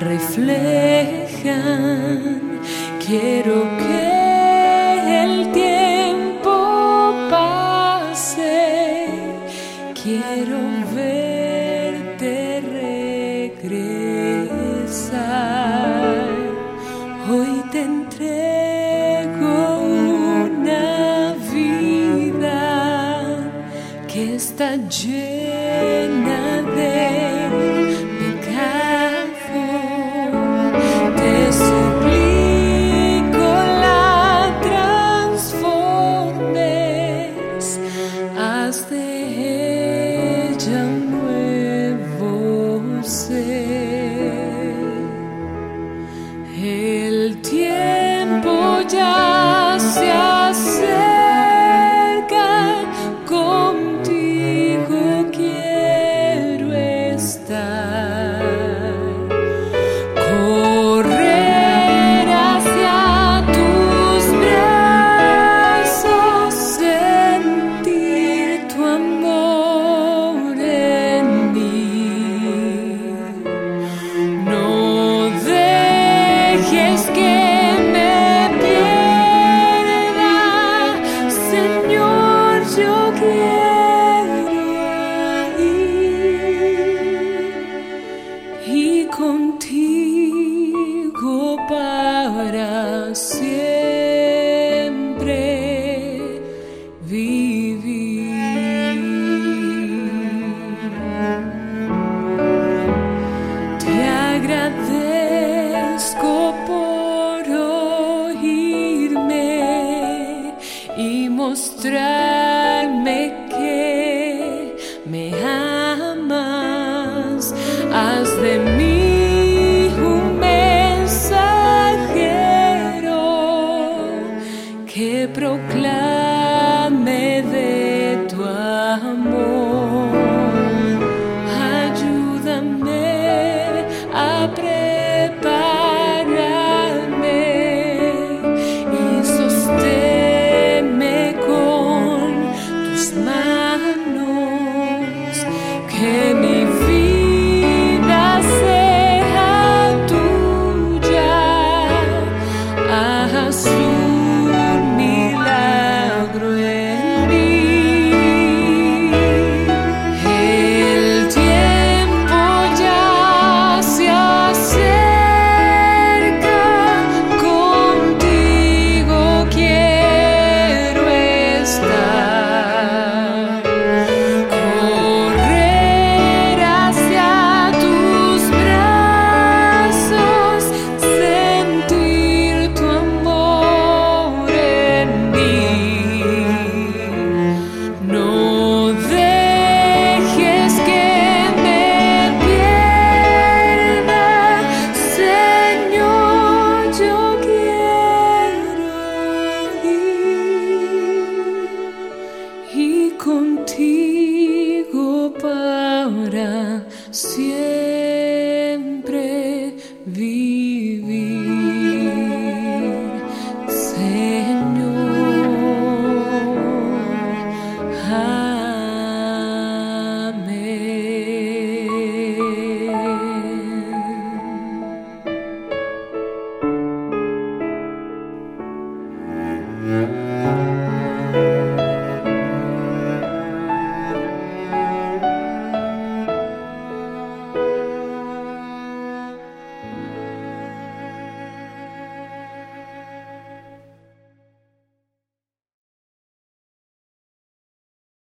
reflejan. Quiero que el tiempo pase, quiero verte regresar. Hoy te entrego una vida que está llena de pecado. Te suplico la transformes, haz de ella un nuevo ser. El tiempo ya se acerca, contigo quiero estar. Correr hacia tus brazos, sentir tu amor en mí. No dejes que me pierda, Señor, yo quiero ir y contigo para siempre vivir. Te agradezco por oírme y mostrarme que me amas. Haz de mí un mensajero que proclame de tu amor. Ayúdame a prepararme y sosténme con tus manos, que mi vida sea tuya. Haz un milagro en mí. El tiempo ya se acerca, contigo quiero estar. Correr hacia tus brazos, sentir tu amor en mí. No dejes que me pierda, Señor, yo quiero ir y contigo para siempre.